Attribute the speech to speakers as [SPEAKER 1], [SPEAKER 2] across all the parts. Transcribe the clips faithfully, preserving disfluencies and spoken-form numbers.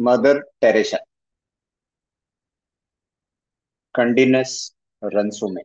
[SPEAKER 1] Mother Teresa, कंडिनस रंसोमे,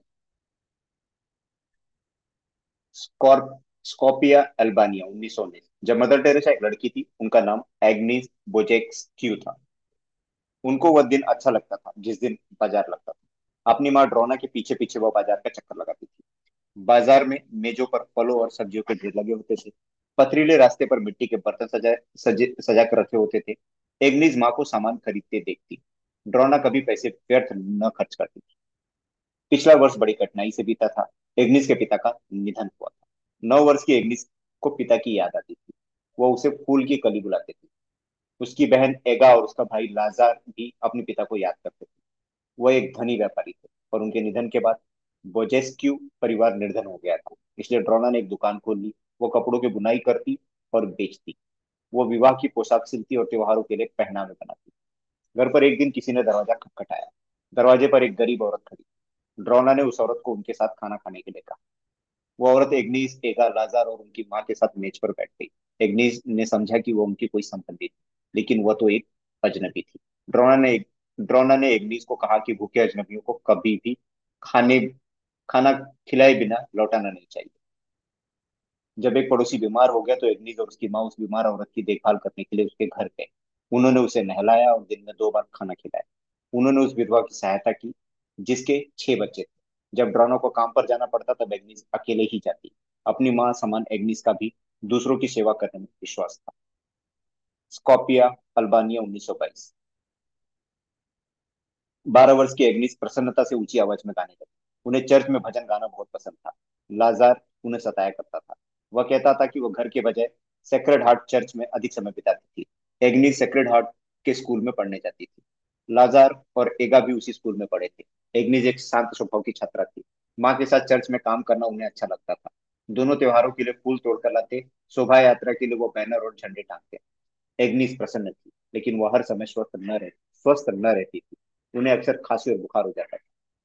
[SPEAKER 1] स्कॉर्प स्कॉपिया अल्बानिया उन्नीस सौ उन्नीस। जब मदर टेरेसा एक लड़की थी, उनका नाम एग्निस बोजेक्सक्यू था। उनको वह दिन अच्छा लगता था जिस दिन बाजार लगता था। अपनी माँ ड्रोना के पीछे पीछे वो बाजार का चक्कर लगाती थी। बाजार में मेजों पर फलों और सब्जियों के ढेर लगे होते थे। पथरीले रास्ते पर मिट्टी के बर्तन सजाए सजे सजा कर रखे होते थे। एग्निस माँ को सामान खरीदते देखती। ड्रोना कभी पैसे व्यर्थ न खर्च करती थी। पिछला वर्ष बड़ी कठिनाई से बीता था। एग्निस के पिता का निधन हुआ था। नौ वर्ष की एग्निस को पिता की याद आती थी। वो उसे फूल की कली बुलाते थे। उसकी बहन एगा और उसका भाई लाजार भी अपने पिता को याद करते थे। वह एक धनी व्यापारी थे और उनके निधन के बाद बोजेस्क्यू परिवार निर्धन हो गया था। इसलिए ड्रोना ने एक दुकान खोल ली। वो कपड़ों की बुनाई करती और बेचती। वो विवाह की पोशाक सिलती और त्योहारों के लिए पहनावे बनाती। घर पर एक दिन किसी ने दरवाजा खटखटाया। दरवाजे पर एक गरीब औरत खड़ी। ड्रोना ने उस औरत को उनके साथ खाना खाने के लिए कहा। वो औरत एग्नीस, एगा, लाजार और उनकी माँ के साथ मेज पर बैठ गई। एग्नीस ने समझा कि वो उनकी कोई संबंधी थी, लेकिन वह तो एक अजनबी थी। ड्रोना ने ड्रोना ने एग्नीस को कहा कि भूखे अजनबियों को कभी भी खाने खाना खिलाए बिना लौटाना नहीं चाहिए। जब एक पड़ोसी बीमार हो गया तो एग्नीस और उसकी माँ उस बीमार औरत की देखभाल करने के लिए उसके घर गए। उन्होंने उसे नहलाया और दिन में दो बार खाना खिलाया। उन्होंने उस विधवा की सहायता की जिसके छह बच्चे थे। जब ड्रोना को काम पर जाना पड़ता तब एग्निस अकेले ही जाती। अपनी माँ समान एग्निस का भी दूसरों की सेवा करने में विश्वास था। स्कॉपिया अल्बानिया उन्नीस सौ बाईस। बारह वर्ष की एग्निस प्रसन्नता से ऊंची आवाज में गाने लगी। उन्हें चर्च में भजन गाना बहुत पसंद था। लाजार उन्हें सताया करता था। वह कहता था कि वह घर के बजाय सेक्रेड हार्ट चर्च में अधिक समय बिताती थी। एग्निस सेक्रेड हार्ट के स्कूल में पढ़ने जाती थी। लाजार और एगा भी उसी स्कूल में पढ़े थे। एग्निस एक शांत स्वभाव की छात्रा थी। माँ के साथ चर्च में काम करना उन्हें अच्छा लगता था। दोनों त्योहारों के लिए फूल तोड़कर लाते। शोभा यात्रा के लिए वो बैनर और झंडे टांगते। एग्निस प्रसन्न थी, लेकिन वह हर समय स्वस्थ न रह स्वस्थ न रहती थी। उन्हें अक्सर खांसी और बुखार हो जाता था।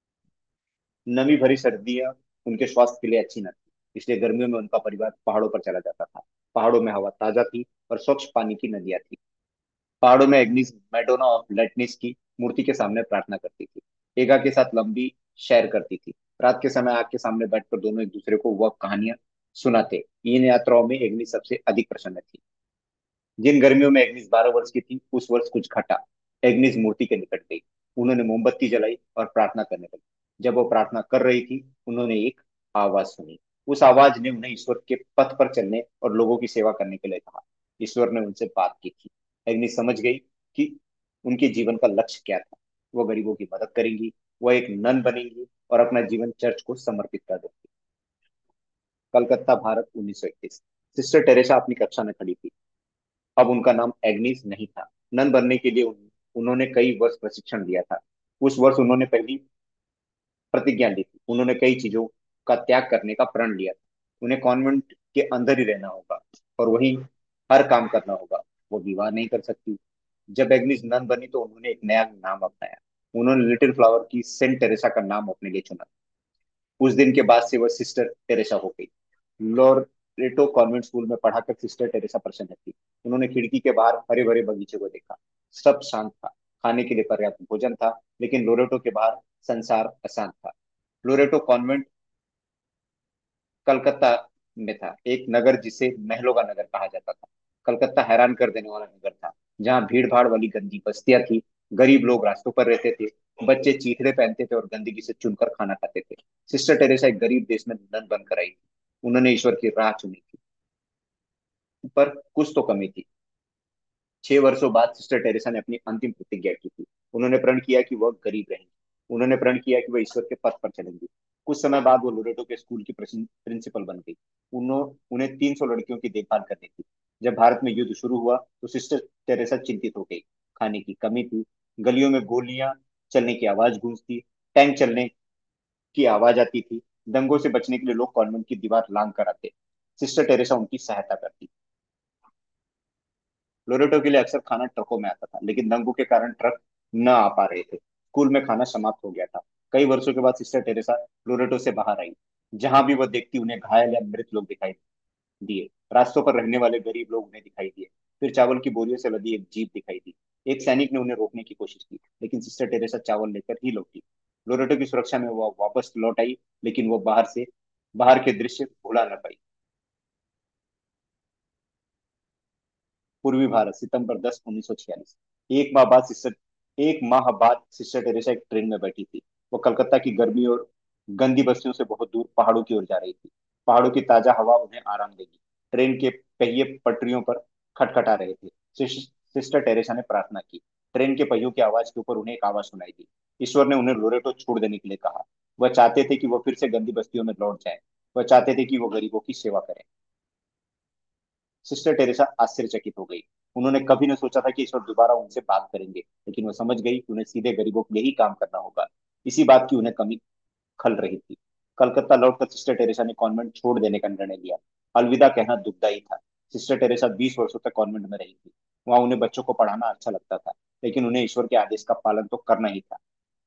[SPEAKER 1] नमी भरी सर्दियां उनके स्वास्थ्य के लिए अच्छी न थी। इसलिए गर्मियों में उनका परिवार पहाड़ों पर चला जाता था। पहाड़ों में हवा ताजा थी और स्वच्छ पानी की नदियां थी। पहाड़ों में एग्निस मैडोना ऑफ लेटनिस की मूर्ति के सामने प्रार्थना करती थी। एगा के साथ लंबी सैर करती थी। रात के समय आग के सामने बैठकर दोनों एक दूसरे को वह कहानियां सुनाते। इन यात्राओं में एग्निस सबसे अधिक प्रसन्न थी। जिन गर्मियों में एग्निस बारह वर्ष की थी, उस वर्ष कुछ घटा। एग्निस मूर्ति के निकट गई। उन्होंने मोमबत्ती जलाई और प्रार्थना करने लगी। जब वो प्रार्थना कर रही थी, उन्होंने एक आवाज सुनी। उस आवाज ने उन्हें ईश्वर के पथ पर चलने और लोगों की सेवा करने के लिए कहा। ईश्वर ने उनसे बात की थी। एग्निस समझ गई कि उनके जीवन का लक्ष्य क्या था। वो गरीबों की मदद करेंगी। वो एक नन बनेंगी और अपना जीवन चर्च को समर्पित कर देंगी। कलकत्ता, भारत, उन्नीस सौ इक्कीस। सिस्टर टेरेसा अपनी कक्षा में खड़ी थी। अब उनका नाम एग्निस नहीं था। नन बनने के लिए उन, उन्होंने कई वर्ष प्रशिक्षण लिया था। उस वर्ष उन्होंने पहली प्रतिज्ञा ली थी। उन्होंने कई चीजों का त्याग करने का प्रण लिया था। उन्हें कॉन्वेंट के अंदर ही रहना होगा और वही हर काम करना होगा। वो विवाह नहीं कर सकती। जब एग्निस नन बनी तो उन्होंने एक नया नाम अपनाया। उन्होंने लिटिल फ्लावर की सेंट टेरेसा का नाम अपने लिए चुना। उस दिन के बाद से वह सिस्टर टेरेसा हो गई। लोरेटो कॉन्वेंट स्कूल में पढ़ाकर सिस्टर टेरेसा प्रसन्न थी। उन्होंने खिड़की के बाहर हरे भरे बगीचे को देखा। सब शांत था। खाने के लिए पर्याप्त भोजन था, लेकिन लोरेटो के बाहर संसार अशांत था। लोरेटो कॉन्वेंट कलकत्ता में था, एक नगर जिसे महलों का नगर कहा जाता था। कलकत्ता हैरान कर देने वाला नगर था, जहाँ भीड़ भाड़ वाली गंदी बस्तियां थी। गरीब लोग रास्तों पर रहते थे। बच्चे चीथड़े पहनते थे और गंदगी से चुनकर खाना खाते थे। सिस्टर टेरेसा एक गरीब देश में नन बनकर आई थी। उन्होंने ईश्वर की राह चुनी थी, पर कुछ तो कमी थी। छह वर्षों बाद सिस्टर टेरेसा ने अपनी अंतिम प्रतिज्ञा की थी। उन्होंने प्रण किया कि वह गरीब रहेंगी। उन्होंने प्रण किया कि वह ईश्वर के पथ पर चलेंगी। कुछ समय बाद वो लोरेटो के स्कूल की प्रिंसिपल बन गई। उन्हों, उन्हें तीन सौ लड़कियों की देखभाल करनी थी। जब भारत में युद्ध शुरू हुआ तो सिस्टर टेरेसा चिंतित हो गई। खाने की कमी थी। गलियों में गोलियां चलने की आवाज गूंजती। टैंक चलने की आवाज आती थी। दंगों से बचने के लिए लोग कॉन्वेंट की दीवार लांग कर आते। सिस्टर टेरेसा उनकी सहायता करती। लोरेटो के लिए अक्सर खाना ट्रकों में आता था, लेकिन दंगों के कारण ट्रक न आ पा रहे थे। स्कूल में खाना समाप्त हो गया था। कई वर्षों के बाद सिस्टर टेरेसा लोरेटो से बाहर आई। जहां भी वह देखती, उन्हें घायल या मृत लोग दिखाई दिए। रास्तों पर रहने वाले गरीब लोग उन्हें दिखाई दिए। फिर चावल की बोरियों से लदी एक जीप दिखाई दी। एक सैनिक ने उन्हें रोकने की कोशिश की, लेकिन सिस्टर टेरेसा चावल लेकर ही लौटी। लोरेटो की सुरक्षा में वो वापस लौट आई, लेकिन वो बाहर से बाहर के दृश्य भुला न पाई। पूर्वी भारत, सितंबर दस उन्नीस सौ छियालीस। एक माह बाद सिस्टर एक माह बाद सिस्टर टेरेसा एक ट्रेन में बैठी थी। वो कलकत्ता की गर्मी और गंदी बस्तियों से बहुत दूर पहाड़ों की ओर जा रही थी। पहाड़ों की ताजा हवा उन्हें आराम देगी। ट्रेन के पहिए पटरियों पर खटखटा रहे थे। सिस- सिस्टर टेरेसा ने प्रार्थना की। ट्रेन के पहियों की आवाज के ऊपर उन्हें एक आवाज सुनाई दी। ईश्वर ने उन्हें लोरेटो छोड़ देने के लिए कहा। वह चाहते थे कि वो फिर से गंदी बस्तियों में लौट जाए। वह चाहते थे कि वो गरीबों की सेवा करें। सिस्टर टेरेसा आश्चर्यचकित हो गई। उन्होंने कभी न सोचा था कि ईश्वर दोबारा उनसे बात करेंगे, लेकिन वह समझ गई कि उन्हें सीधे गरीबों के लिए ही काम करना होगा। इसी बात की उन्हें कमी खल रही थी। कलकत्ता लौटकर सिस्टर टेरेसा ने कॉन्वेंट छोड़ देने का निर्णय लिया। अलविदा कहना दुखदायी था। सिस्टर टेरेसा बीस वर्षों तक कॉन्वेंट में रही थी। वहां उन्हें बच्चों को पढ़ाना अच्छा लगता था, लेकिन उन्हें ईश्वर के आदेश का पालन तो करना ही था।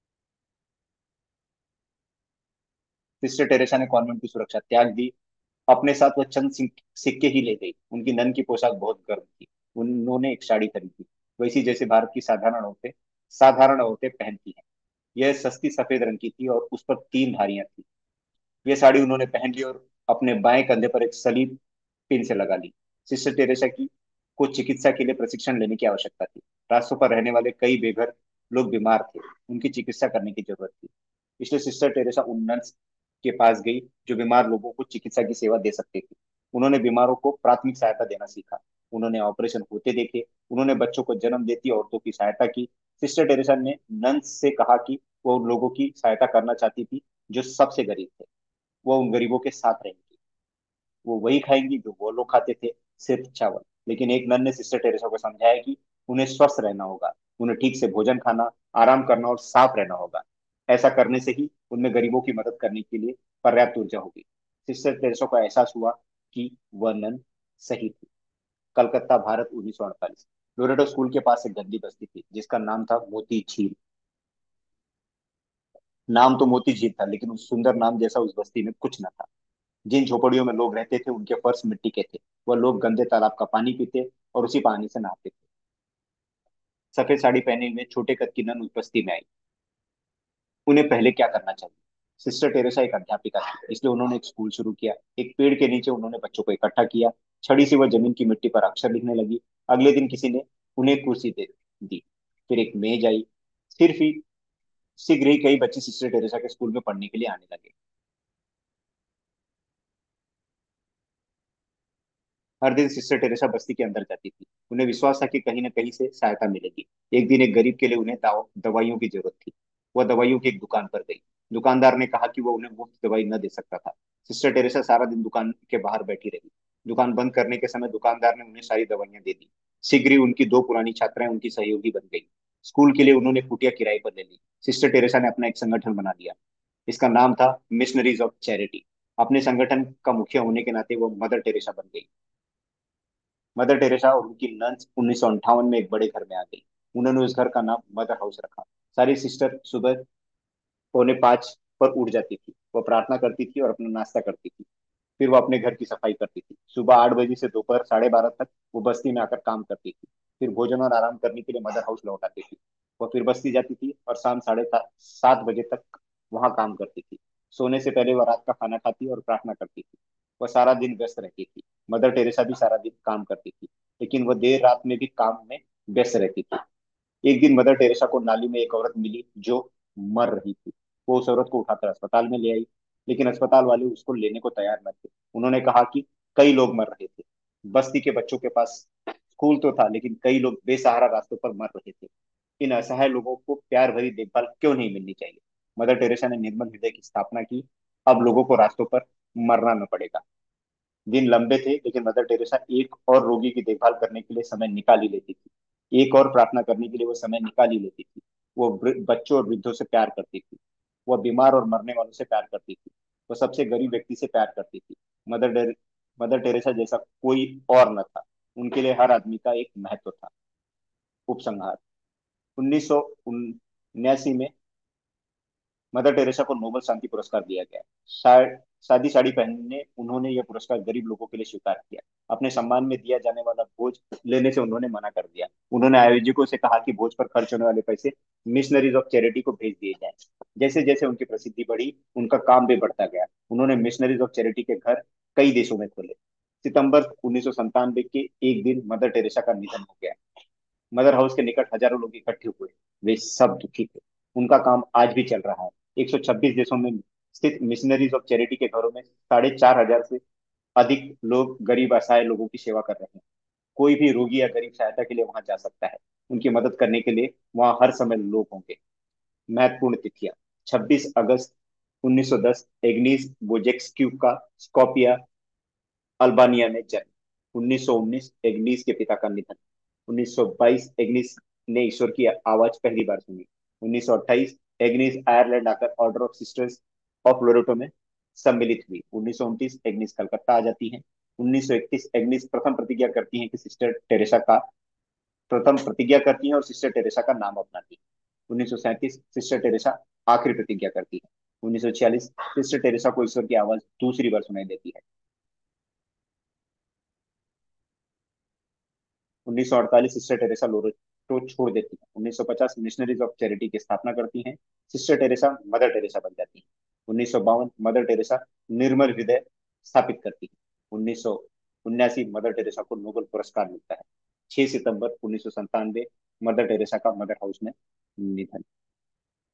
[SPEAKER 1] सिस्टर टेरेसा ने कॉन्वेंट की सुरक्षा त्याग दी। अपने साथ वह चंद सिक- सिक्के ही ले गई। उनकी नन की पोशाक बहुत गर्म थी। उन्होंने एक साड़ी खरीदी, वैसी जैसे भारत की साधारण औरतें साधारण औरतें पहनती हैं। यह सस्ती सफेद रंग की थी और उस पर तीन धारियां थी। यह साड़ी उन्होंने पहन ली और अपने बाएं कंधे पर एक सलीब पिन से लगा ली। सिस्टर टेरेसा की को चिकित्सा के लिए प्रशिक्षण लेने की आवश्यकता थी। रास्तों पर रहने वाले कई बेघर लोग बीमार थे। उनकी चिकित्सा करने की जरूरत थी। इसलिए सिस्टर टेरेसा उन नर्स के पास गई जो बीमार लोगों को चिकित्सा की सेवा दे सकते थे। उन्होंने बीमारों को प्राथमिक सहायता देना सीखा। उन्होंने ऑपरेशन होते देखे। उन्होंने बच्चों को जन्म देती औरतों की सहायता की। सिस्टर टेरेसा ने नंस से कहा कि वो उन लोगों की सहायता करना चाहती थी जो सबसे गरीब थे। वो उन गरीबों के साथ रहेंगी। वो वही खाएंगी जो वो लोग खाते थे, सिर्फ चावल। लेकिन एक नन ने सिस्टर टेरेसा को समझाया कि उन्हें स्वस्थ रहना होगा। उन्हें ठीक से भोजन खाना, आराम करना और साफ रहना होगा। ऐसा करने से ही उनमें गरीबों की मदद करने के लिए पर्याप्त ऊर्जा होगी। सिस्टर टेरेसा को एहसास हुआ कि वह नन सही थी। कलकत्ता, भारत, उन्नीस सौ अड़तालीस। लोरेटो स्कूल के पास एक गंदी बस्ती थी जिसका नाम था मोती झील। नाम तो मोती झील था, लेकिन उस सुंदर नाम जैसा उस बस्ती में कुछ न था। जिन झोपड़ियों में लोग रहते थे उनके फर्श मिट्टी के थे। वह लोग गंदे तालाब का पानी पीते और उसी पानी से नहाते थे। सफेद साड़ी पहने हुए छोटे कद की नन उस बस्ती में आई। उन्हें पहले क्या करना चाहिए? सिस्टर टेरेसा एक अध्यापिका थी, इसलिए उन्होंने एक स्कूल शुरू किया। एक पेड़ के नीचे उन्होंने बच्चों को इकट्ठा किया। छड़ी से वह जमीन की मिट्टी पर अक्षर लिखने लगी। अगले दिन किसी ने उन्हें एक कुर्सी दे दी। फिर एक मेज आई। सिर्फ ही शीघ्र ही कई बच्चे सिस्टर टेरेसा के स्कूल में पढ़ने के लिए आने लगे। हर दिन सिस्टर टेरेसा बस्ती के अंदर जाती थी। उन्हें विश्वास था कि कहीं न कहीं से सहायता मिलेगी। एक दिन एक गरीब के लिए उन्हें दाव- दवाइयों की जरूरत थी। वह दवाइयों की एक दुकान पर गई। दुकानदार ने कहा कि वह उन्हें मुफ्त दवाई न दे सकता था। सिस्टर टेरेसा सारा दिन दुकान के बाहर बैठी रही। दुकान बंद करने के समय दुकानदार ने उन्हें सारी दवाइयां दे दी। शीघ्र ही उनकी दो पुरानी छात्राएं उनकी सहयोगी बन गई। स्कूल के लिए उन्होंने कुटिया किराए पर ले ली। सिस्टर टेरेसा ने अपना एक संगठन बना लिया। इसका नाम था मिशनरीज ऑफ चैरिटी। अपने संगठन का मुखिया होने के नाते वो मदर टेरेसा बन गई। मदर टेरेसा और उनकी नन्स उन्नीस सौ अंठावन में एक बड़े घर में आ गई। उन्होंने उस घर का नाम मदर हाउस रखा। सारी सिस्टर सुबह पौने पाँच पर उठ जाती थी। वह प्रार्थना करती थी और अपना नाश्ता करती थी। फिर वो अपने घर की सफाई करती थी। सुबह आठ बजे से दोपहर साढ़े बारह तक वो बस्ती में आकर काम करती थी। फिर भोजन और आराम करने के लिए मदर हाउस लौट आती थी। वह फिर बस्ती जाती थी और शाम साढ़े सा- सात बजे तक वहां काम करती थी। सोने से पहले वह रात का खाना खाती और प्रार्थना करती थी। वह सारा दिन व्यस्त रहती थी। मदर टेरेसा भी सारा दिन काम करती थी, लेकिन वह देर रात में भी काम में व्यस्त रहती थी। एक दिन मदर टेरेसा को नाली में एक औरत मिली जो मर रही थी। वो उस औरत को उठाकर अस्पताल में ले आई, लेकिन अस्पताल वाले उसको लेने को तैयार न थे। उन्होंने कहा कि कई लोग मर रहे थे। बस्ती के बच्चों के पास स्कूल तो था, लेकिन कई लोग बेसहारा रास्तों पर मर रहे थे। इन असहाय लोगों को प्यार भरी देखभाल क्यों नहीं मिलनी चाहिए? मदर टेरेसा ने निर्मल हृदय की स्थापना की। अब लोगों को रास्तों पर मरना न पड़ेगा। दिन लंबे थे, लेकिन मदर टेरेसा एक और रोगी की देखभाल करने के लिए समय निकाल ही लेती थी। एक और प्रार्थना करने के लिए वो समय निकाल ही लेती थी। वो वृ- बच्चों और वृद्धों से प्यार करती थी। वह बीमार और मरने वालों से प्यार करती थी। वो सबसे गरीब व्यक्ति से प्यार करती थी। मदर डेर, मदर टेरेसा जैसा कोई और न था। उनके लिए हर आदमी का एक महत्व था। उपसंहार। उन्नीस सौ उन्यासी में मदर टेरेसा को नोबेल शांति पुरस्कार दिया गया। शा- सादी साड़ी पहनने उन्होंने यह पुरस्कार गरीब लोगों के लिए स्वीकार किया। अपने सम्मान में दिया जाने वाला बोझ लेने से उन्होंने मना कर दिया। उन्होंने आयोजकों से कहा कि भोज पर खर्च होने वाले पैसे मिशनरीज ऑफ चैरिटी को भेज दिए जाएं। जैसे जैसे उनकी प्रसिद्धि बढ़ी, उनका काम भी बढ़ता गया। उन्होंने मिशनरीज ऑफ चैरिटी के घर कई देशों में खोले। सितंबर उन्नीस सौ संतानवे के एक दिन मदर टेरेसा का निधन हो गया। मदर हाउस के निकट हजारों लोग इकट्ठे हुए। वे सब दुखी थे। उनका काम आज भी चल रहा है। एक सौ छब्बीस देशों में स्थित मिशनरीज ऑफ चैरिटी के घरों में साढ़े चार हजार से अधिक लोग गरीब असहाय लोगों की सेवा कर रहे हैं। कोई भी रोगी या गरीब सहायता के लिए वहां जा सकता है। उनकी मदद करने के लिए वहां हर समय लोग होंगे। महत्वपूर्ण तिथियां: छब्बीस अगस्त उन्नीस सौ दस एग्नीस बोजेक्सक्यू का स्कॉपिया अल्बानिया में जन्म। उन्नीस सौ उन्नीस एग्नीस के पिता का निधन। उन्नीस सौ बाईस एग्नीस ने ईश्वर की आवाज पहली बार सुनी। उन्नीस सौ अट्ठाईस एग्नीस आयरलैंड आकर Order of Sisters of Loreto में सम्मिलित हुई। उन्नीस सौ उनतीस एग्नीस कलकत्ता आ जाती हैं। उन्नीस सौ इकतीस एग्नीस प्रथम प्रतिज्ञा करती हैं कि सिस्टर टेरेसा का प्रथम प्रतिज्ञा करती हैं और सिस्टर टेरेसा का नाम अपनाती हैं। उन्नीस सौ सैंतीस सिस्टर टेरेसा आखिरी प्रतिज्ञा करती है। उन्नीस सौ छियालीस सिस्टर टेरेसा को ईश्वर की आवाज दूसरी बार सुनाई देती है। उन्नीस सौ अड़तालीस सिस्टर टेरेसा लोरेटो छोड़ देती है। उन्नीस सौ पचास मिशनरीज ऑफ चैरिटी की स्थापना करती हैं। सिस्टर टेरेसा मदर टेरेसा बन जाती है। उन्नीस सौ बावन मदर टेरेसा निर्मल हृदय स्थापित करती है। उन्नीस सौ उन्यासी मदर टेरेसा को नोबेल पुरस्कार मिलता है। छह सितंबर उन्नीस सौ संतानवे मदर टेरेसा का मदर हाउस में निधन।